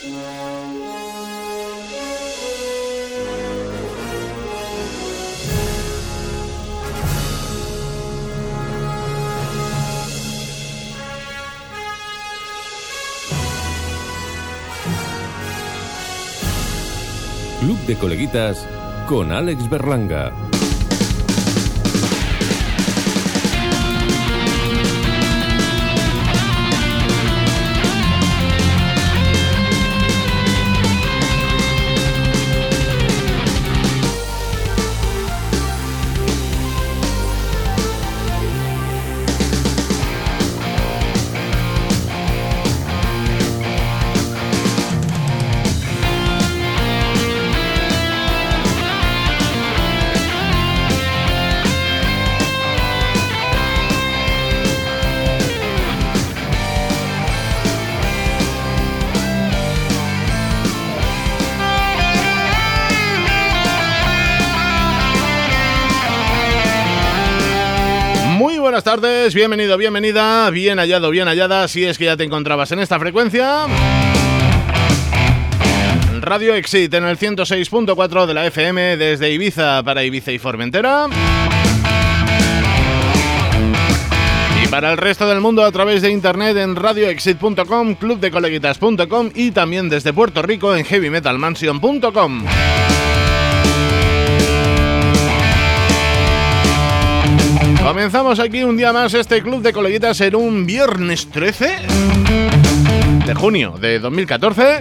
Club de Coleguitas con Alex Berlanga. Buenas tardes, bienvenido, bienvenida, bien hallado, bien hallada, si es que ya te encontrabas en esta frecuencia. Radio Exit en el 106.4 de la FM desde Ibiza para Ibiza y Formentera. Y para el resto del mundo a través de internet en radioexit.com, clubdecoleguitas.com y también desde Puerto Rico en heavymetalmansion.com. Comenzamos aquí un día más este Club de Coleguitas en un viernes 13 de junio de 2014.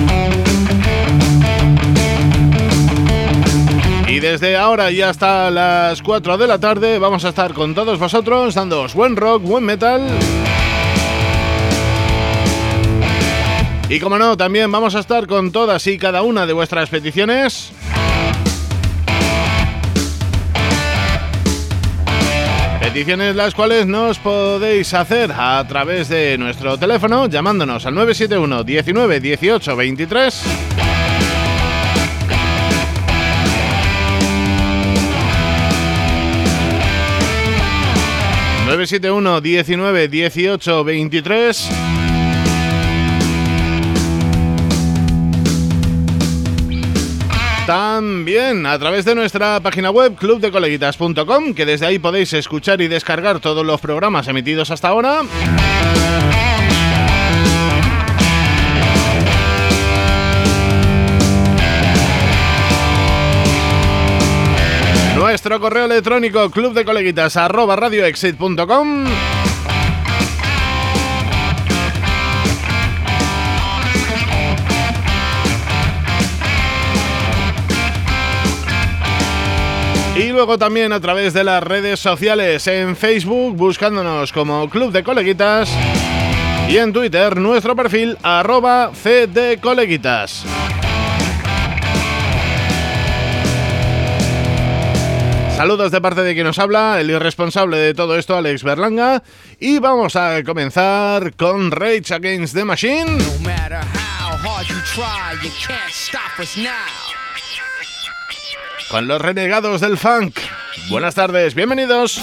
Y desde ahora y hasta las 4 de la tarde vamos a estar con todos vosotros dándoos buen rock, buen metal. Y como no, también vamos a estar con todas y cada una de vuestras peticiones. Peticiones las cuales nos podéis hacer a través de nuestro teléfono llamándonos al 971 19 18 23 971 19 18 23. También a través de nuestra página web clubdecoleguitas.com, que desde ahí podéis escuchar y descargar todos los programas emitidos hasta ahora. Nuestro correo electrónico clubdecoleguitas@radioexit.com. Y luego también a través de las redes sociales, en Facebook buscándonos como Club de Coleguitas y en Twitter nuestro perfil @cdcoleguitas. Saludos de parte de quien nos habla, el irresponsable de todo esto, Alex Berlanga, y vamos a comenzar con Rage Against the Machine. No matter how hard you try, you can't stop us now. Con los renegados del funk. Buenas tardes, bienvenidos.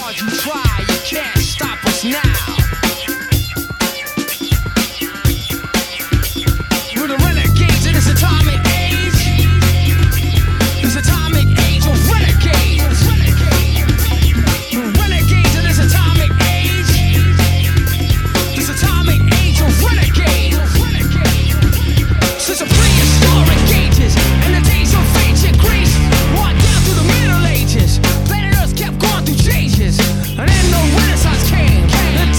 And then the Renaissance came.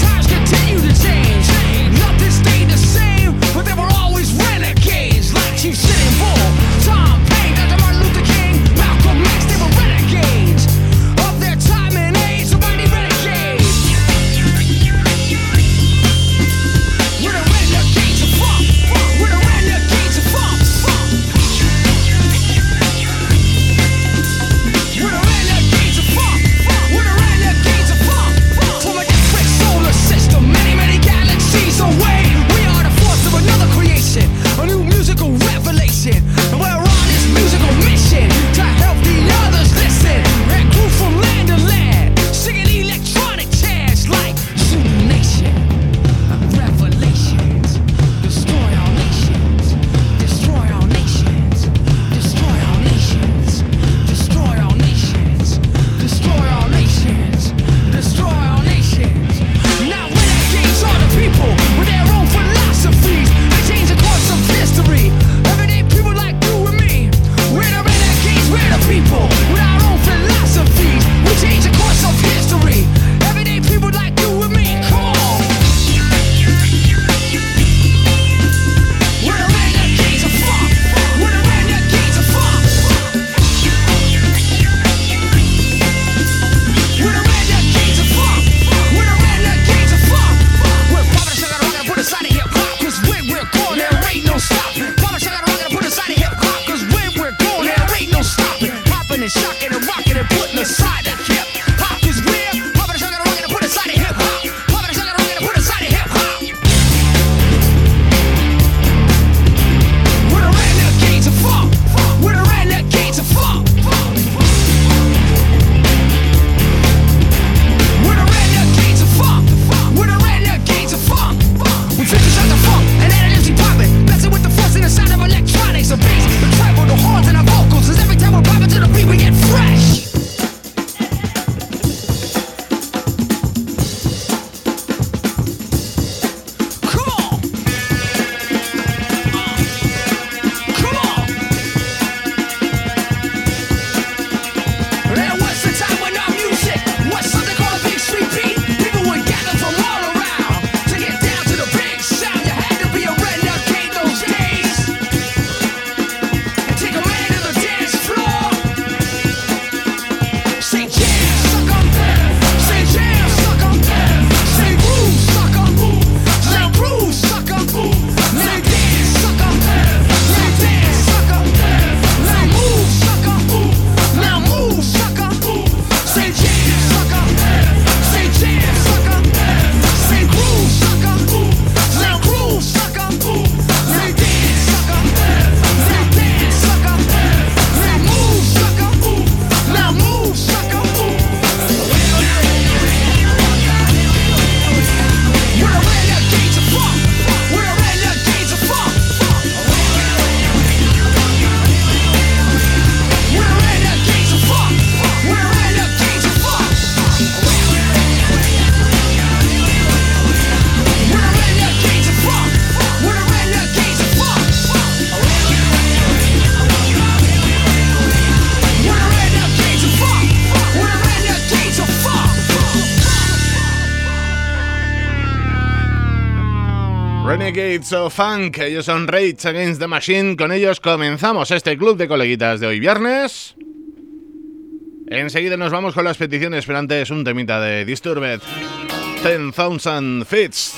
Renegades of Funk, ellos son Rage Against the Machine. Con ellos comenzamos este club de coleguitas de hoy viernes. Enseguida nos vamos con las peticiones, pero antes un temita de Disturbed, 10,000 Fits.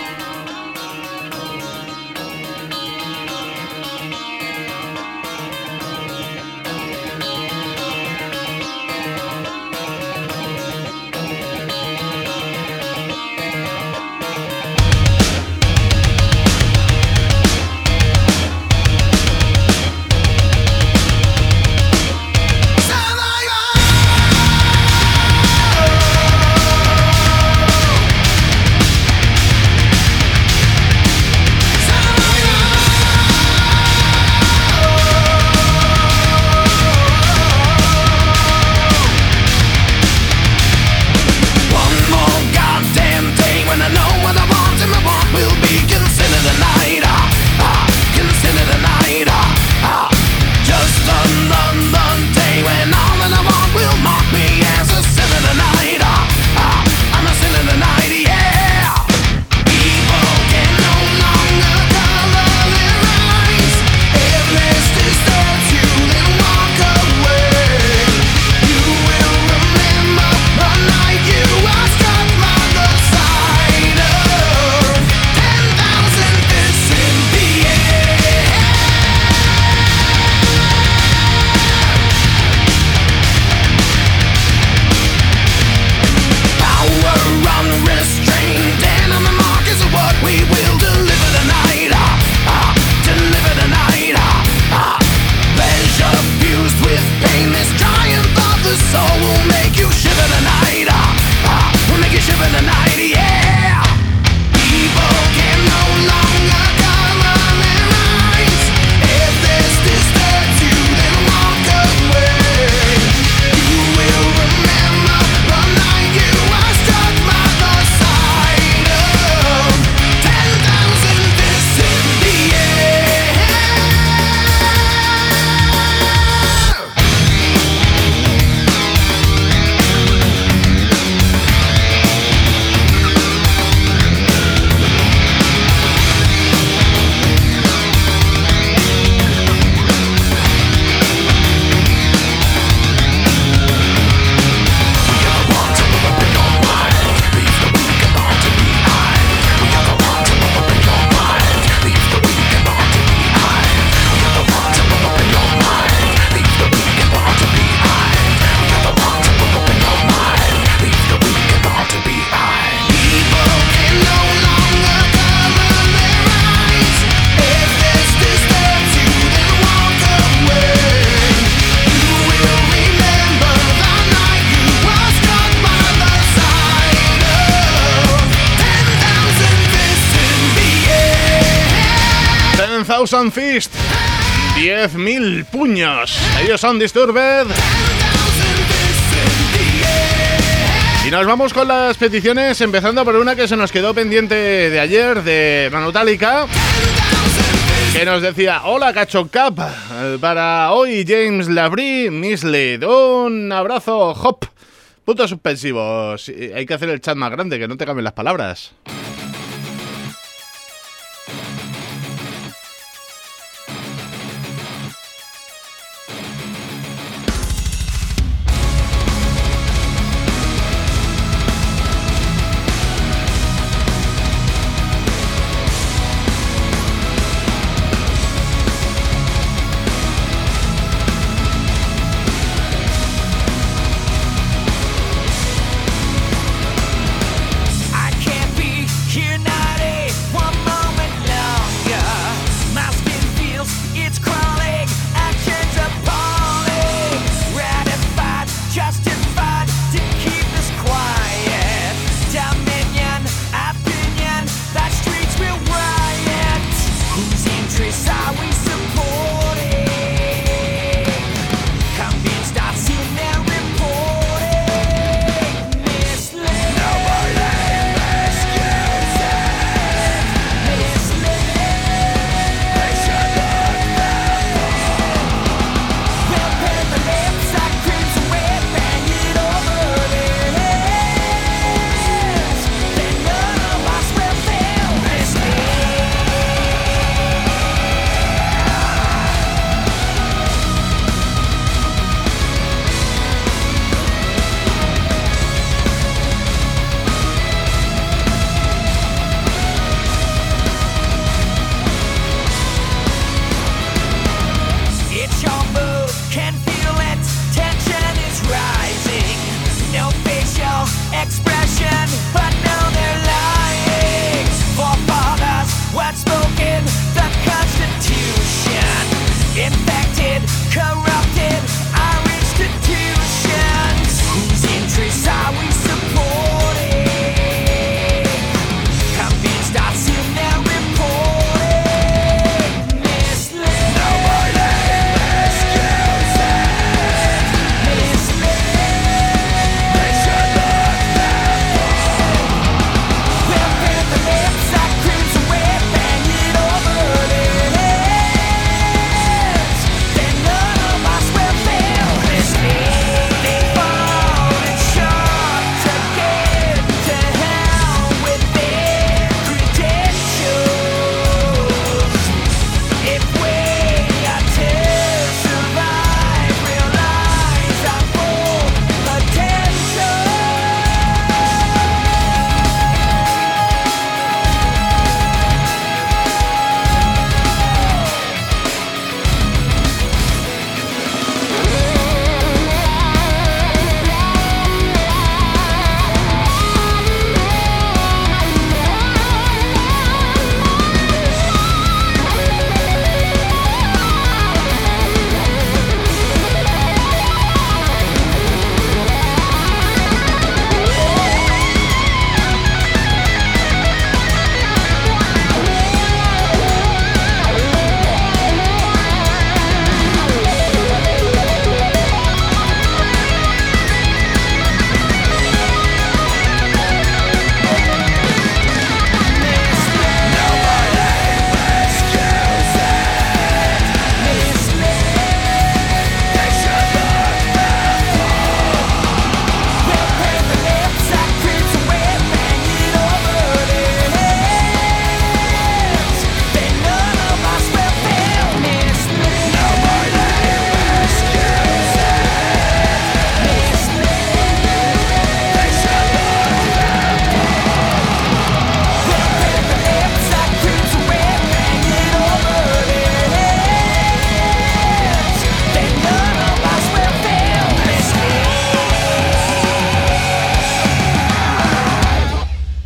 Fist, 10,000 puños. Ellos son Disturbed. Y nos vamos con las peticiones, empezando por una que se nos quedó pendiente de ayer, de Manutalica, que nos decía: hola Cacho Cap, para hoy James Labrie, Misled. Un abrazo, hop. Puntos suspensivos. Hay que hacer el chat más grande, que no te cambien las palabras.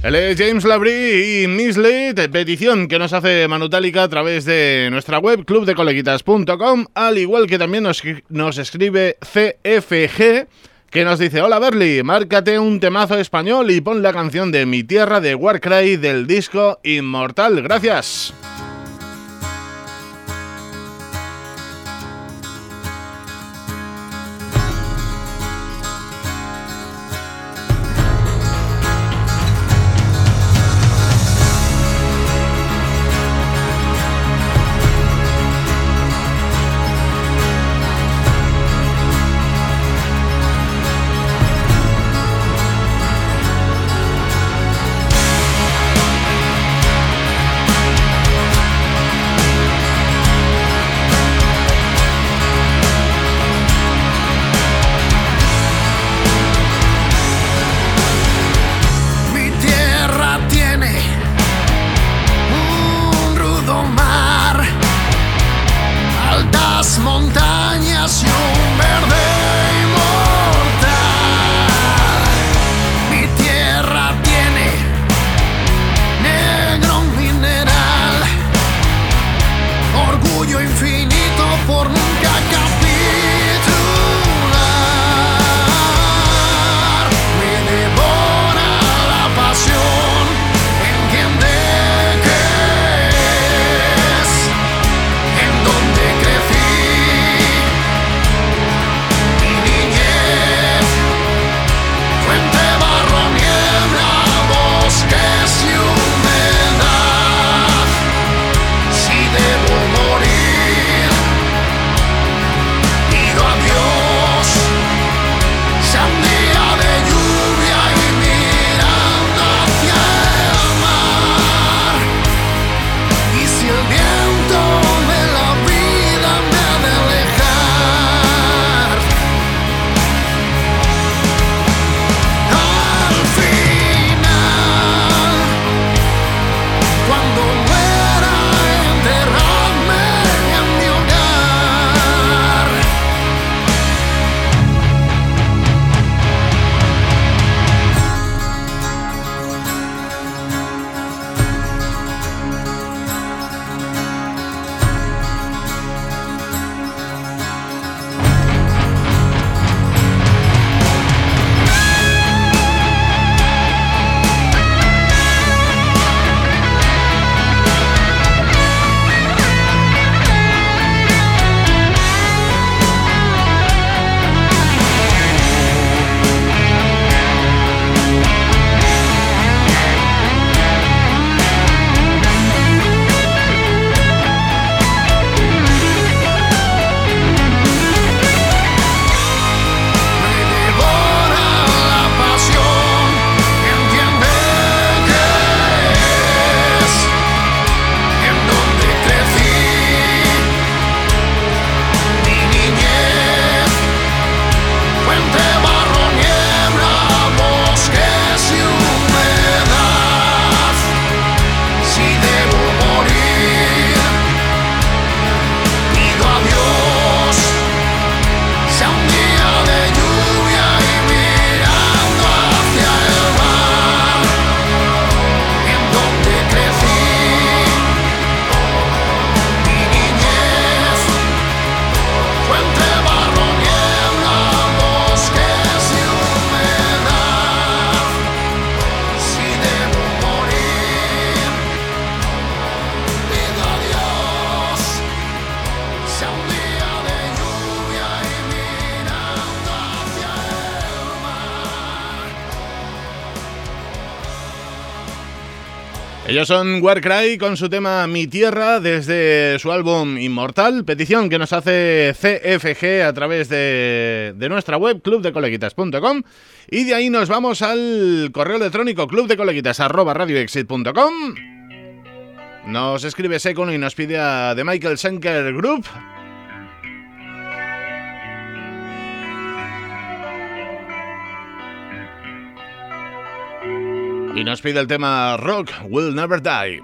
Él es James Labrie y Mislead, petición que nos hace Manutálica a través de nuestra web clubdecoleguitas.com, al igual que también nos escribe CFG, que nos dice: hola Berli, márcate un temazo español y pon la canción de Mi Tierra de Warcry del disco Inmortal. Gracias. Ellos son Warcry con su tema Mi Tierra desde su álbum Inmortal, petición que nos hace CFG a través de nuestra web clubdecoleguitas.com, y de ahí nos vamos al correo electrónico clubdecoleguitas@radioexit.com. Nos escribe Secon y nos pide a The Michael Schenker Group. Y nos pide el tema Rock Will Never Die.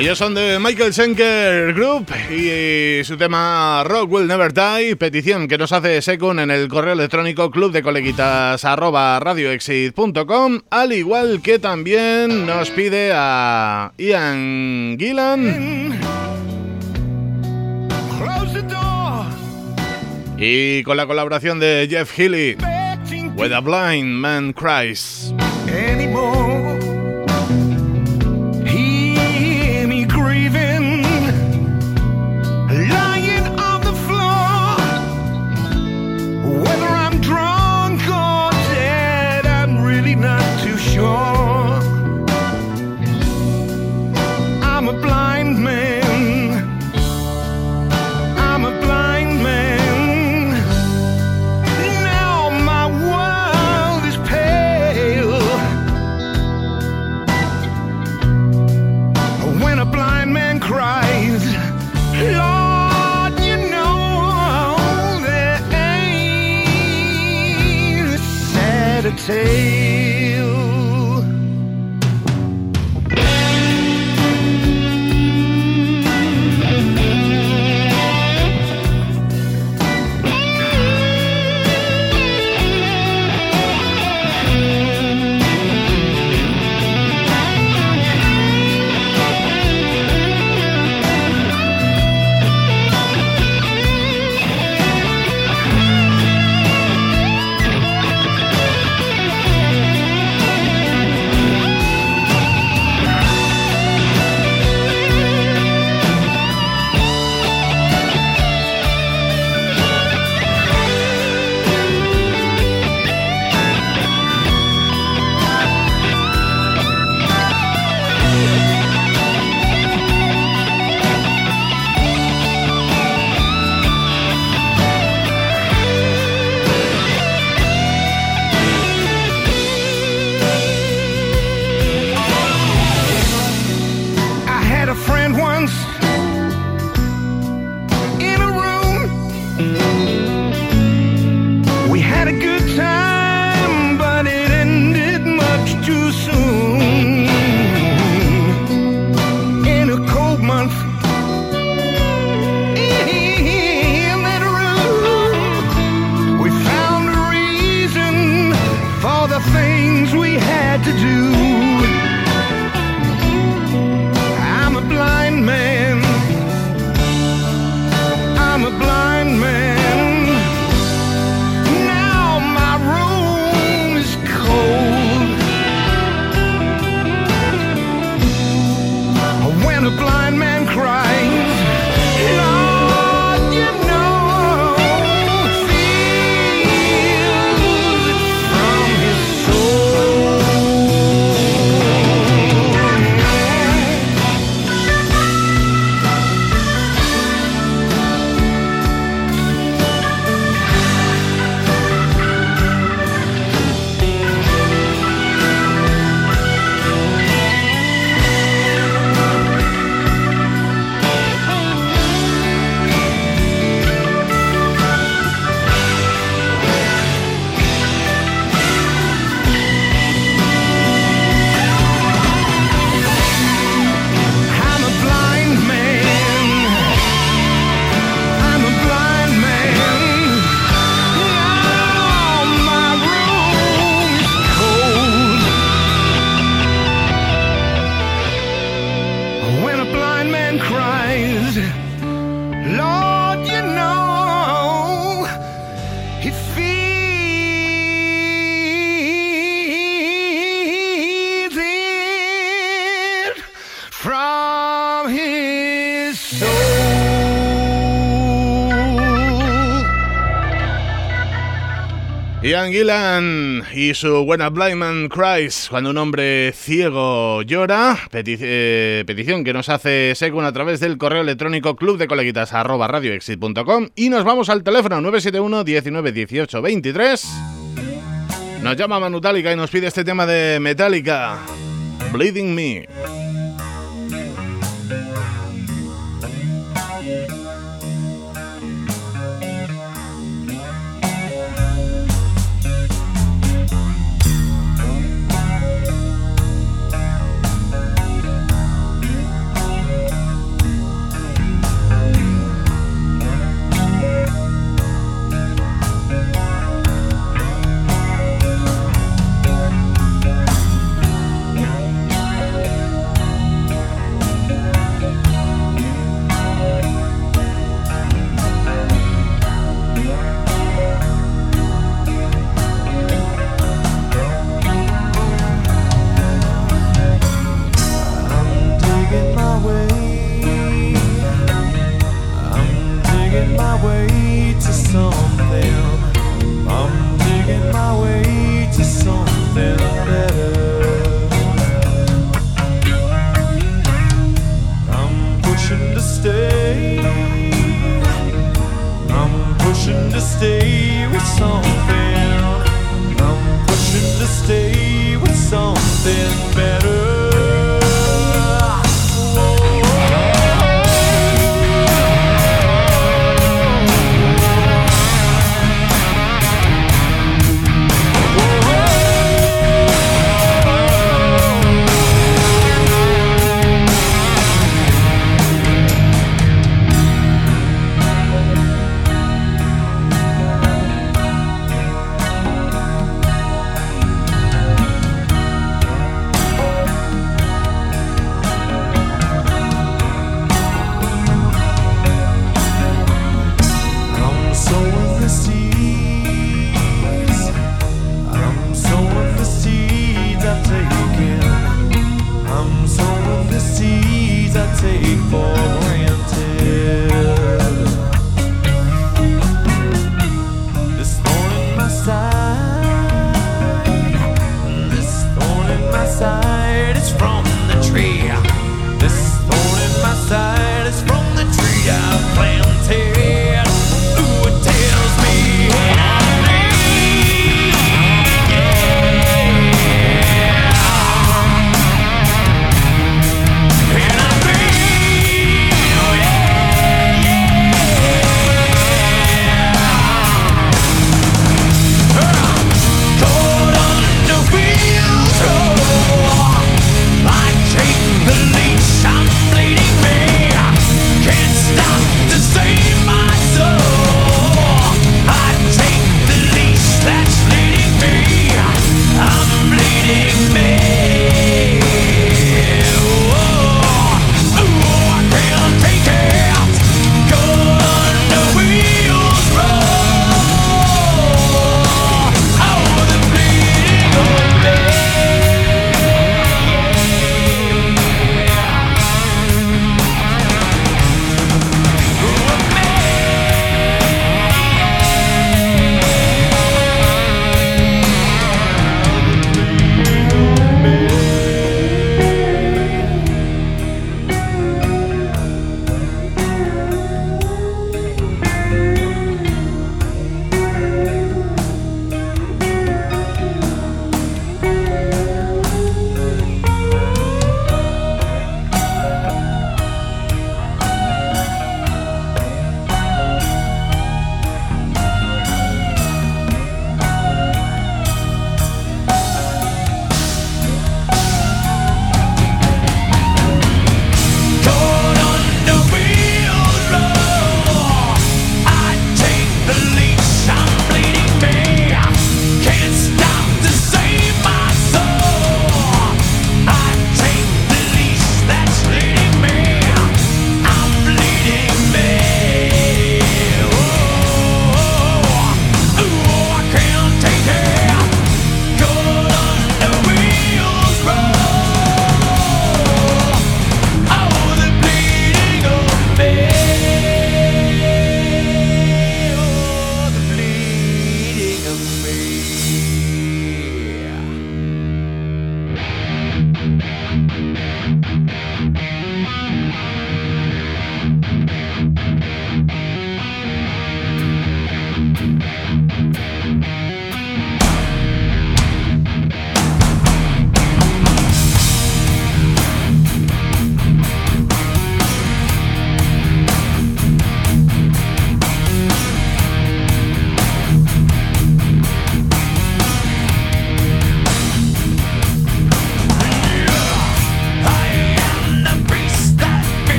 Ellos son de Michael Schenker Group y su tema Rock Will Never Die, petición que nos hace Sekun en el correo electrónico clubdecoleguitas@radioexit.com, al igual que también nos pide a Ian Gillan. Y con la colaboración de Jeff Healey, When a Blind Man Cries. Ian Gillan y su When a Blind Man Cries, cuando un hombre ciego llora, petición que nos hace Sekun a través del correo electrónico clubdecoleguitas@radioexit.com. Y nos vamos al teléfono 971 19 18 23. Nos llama Manutálica y nos pide este tema de Metallica, Bleeding Me.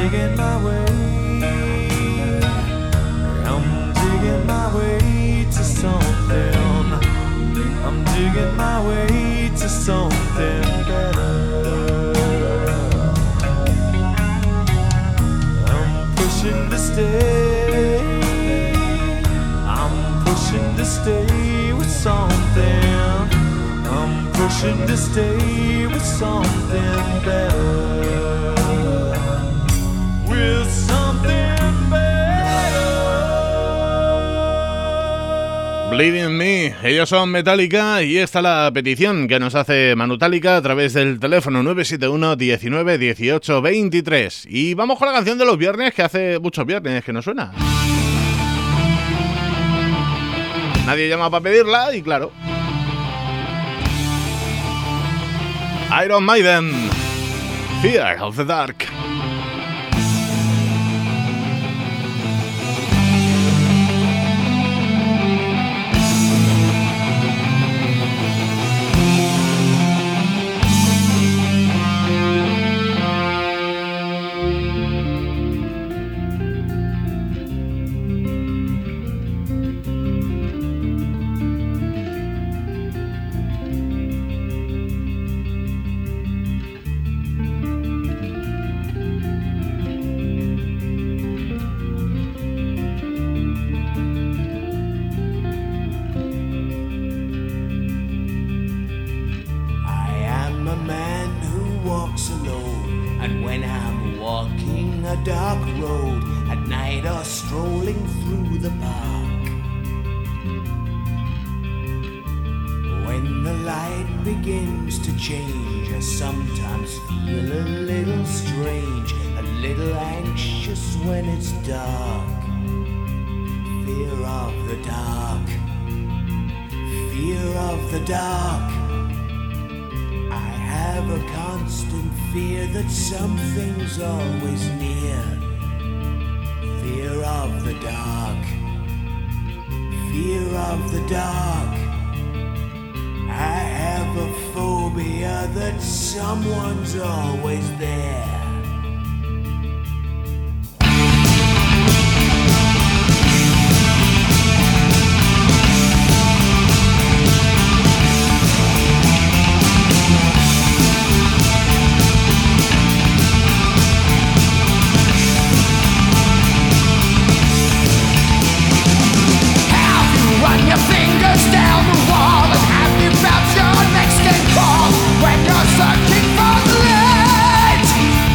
digging my way. I'm digging my way to something. I'm digging my way to something better. I'm pushing to stay. I'm pushing to stay with something. I'm pushing to stay with something better. With something better. Bleeding Me, ellos son Metallica y esta es la petición que nos hace Manutálica a través del teléfono 971 19 18 23. Y vamos con la canción de los viernes, que hace muchos viernes que no suena. Nadie llama para pedirla y claro. Iron Maiden, Fear of the Dark. Something's always near. Fear of the dark. Fear of the dark. I have a phobia that someone's always there. When you're searching for the light,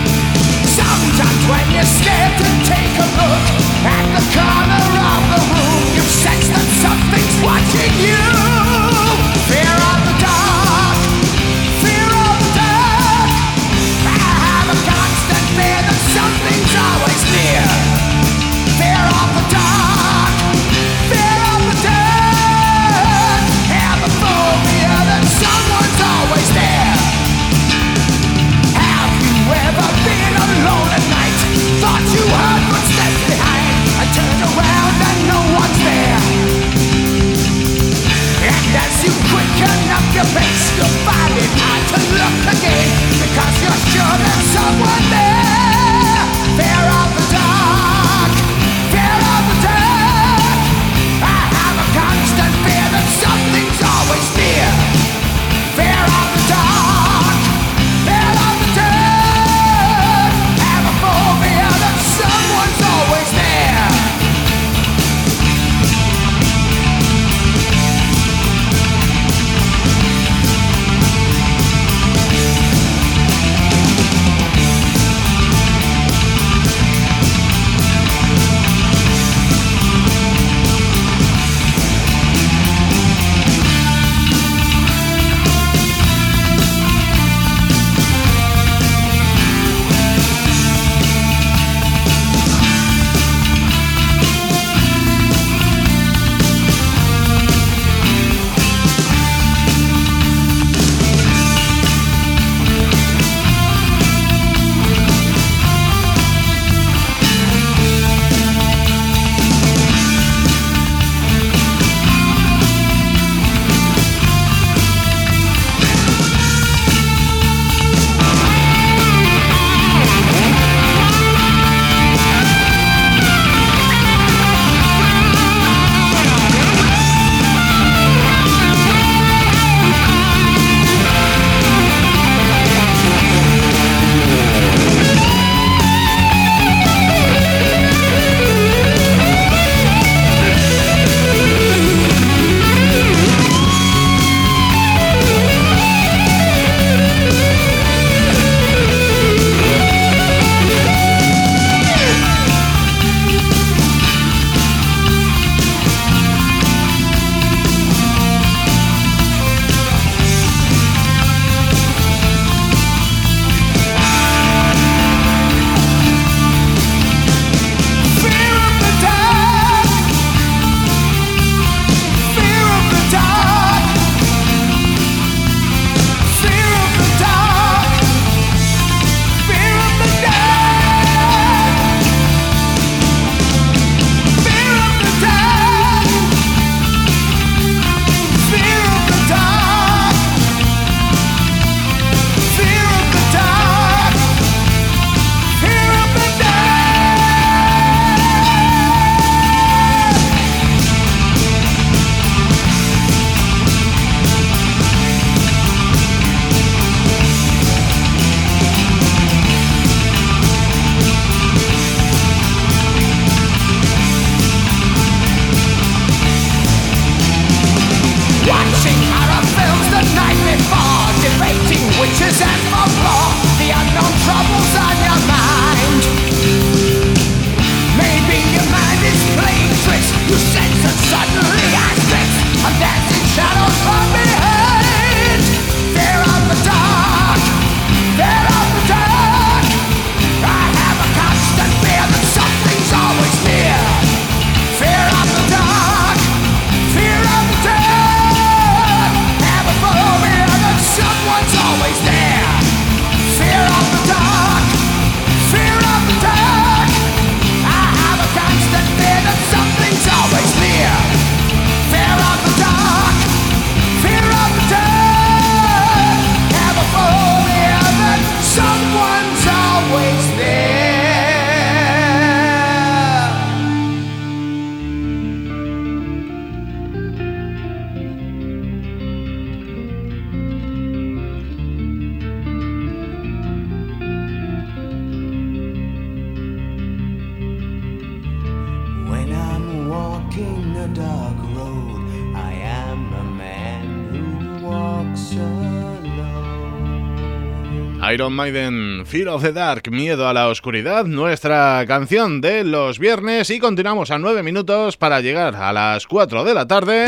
Iron Maiden, Fear of the Dark, Miedo a la Oscuridad, nuestra canción de los viernes, y continuamos a 9 minutos para llegar a las 4 de la tarde.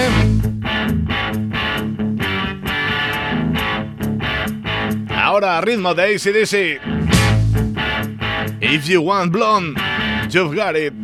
Ahora a ritmo de AC/DC. If you want blonde, you've got it.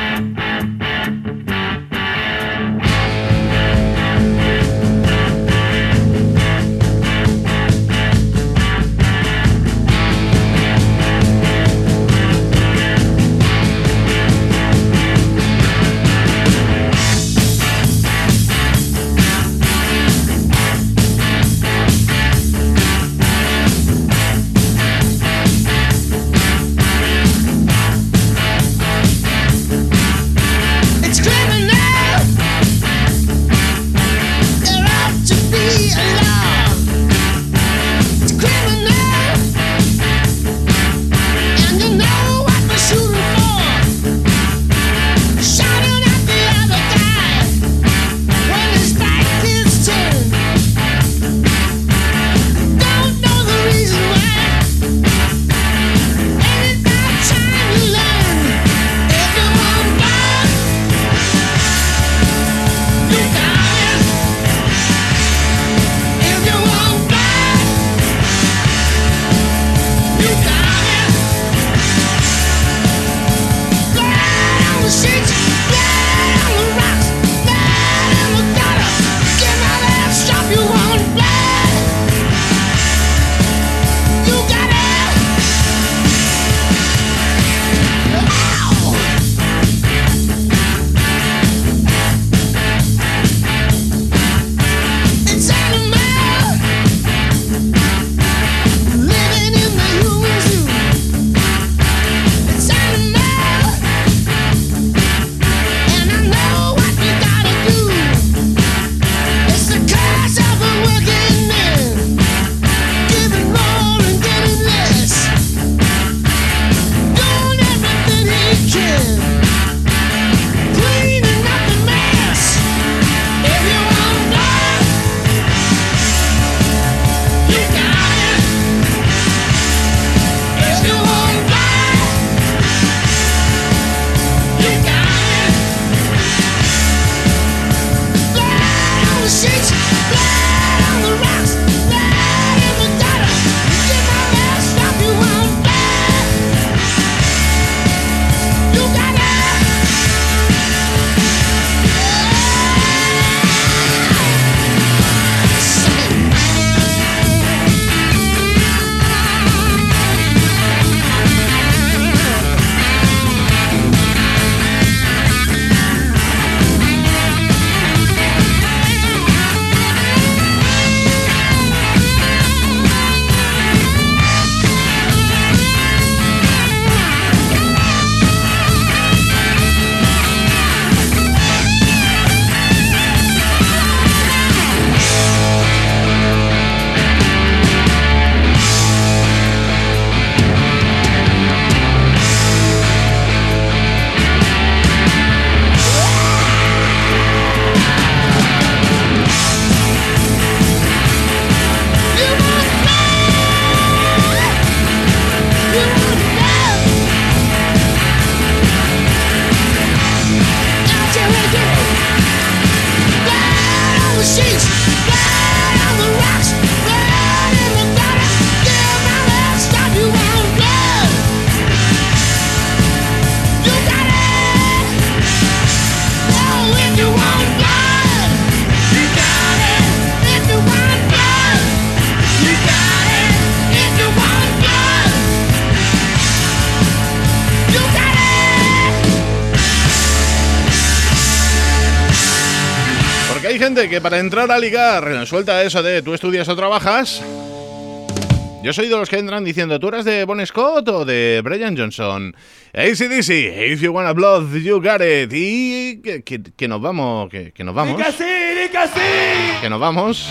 Hay gente que para entrar a ligar suelta eso de tú estudias o trabajas. Yo soy de los que entran diciendo, ¿tú eres de Bon Scott o de Brian Johnson? AC/DC, If You Wanna Blood, You Got It. Y que nos vamos, que nos vamos. Que nos vamos.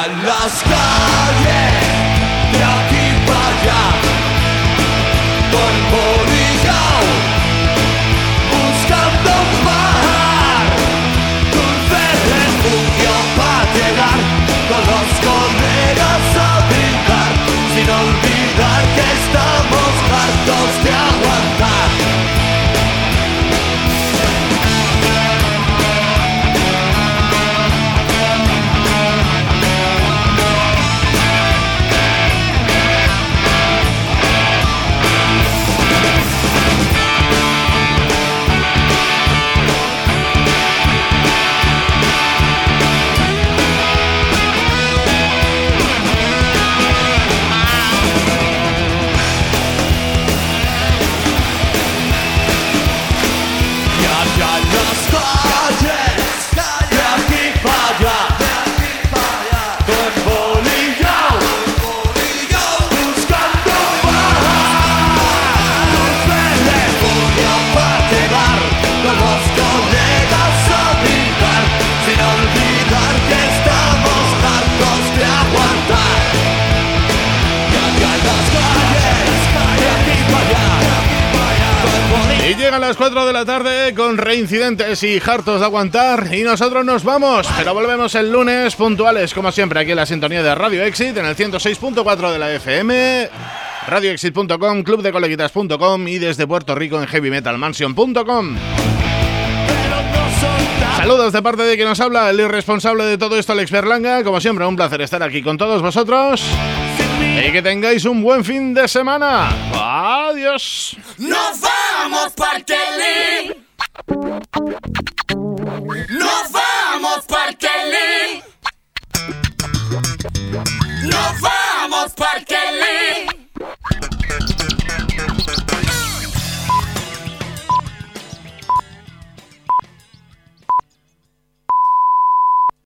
allá en las calles, de aquí para allá, con bolillao, buscando un bar, dulce refugio para llegar, con los colegas a brindar, sin olvidar que estamos hartos de aguantar. Y llegan las 4 de la tarde con reincidentes y hartos de aguantar y nosotros nos vamos, pero volvemos el lunes puntuales como siempre aquí en la sintonía de Radio Exit en el 106.4 de la FM, radioexit.com, clubdecoleguitas.com y desde Puerto Rico en heavymetalmansion.com. Saludos de parte de quien nos habla, el irresponsable de todo esto, Alex Berlanga. Como siempre, un placer estar aquí con todos vosotros. Y que tengáis un buen fin de semana. Adiós. Nos vamos, Parkelin. Nos vamos, Parkelin. Nos vamos, Parkelin.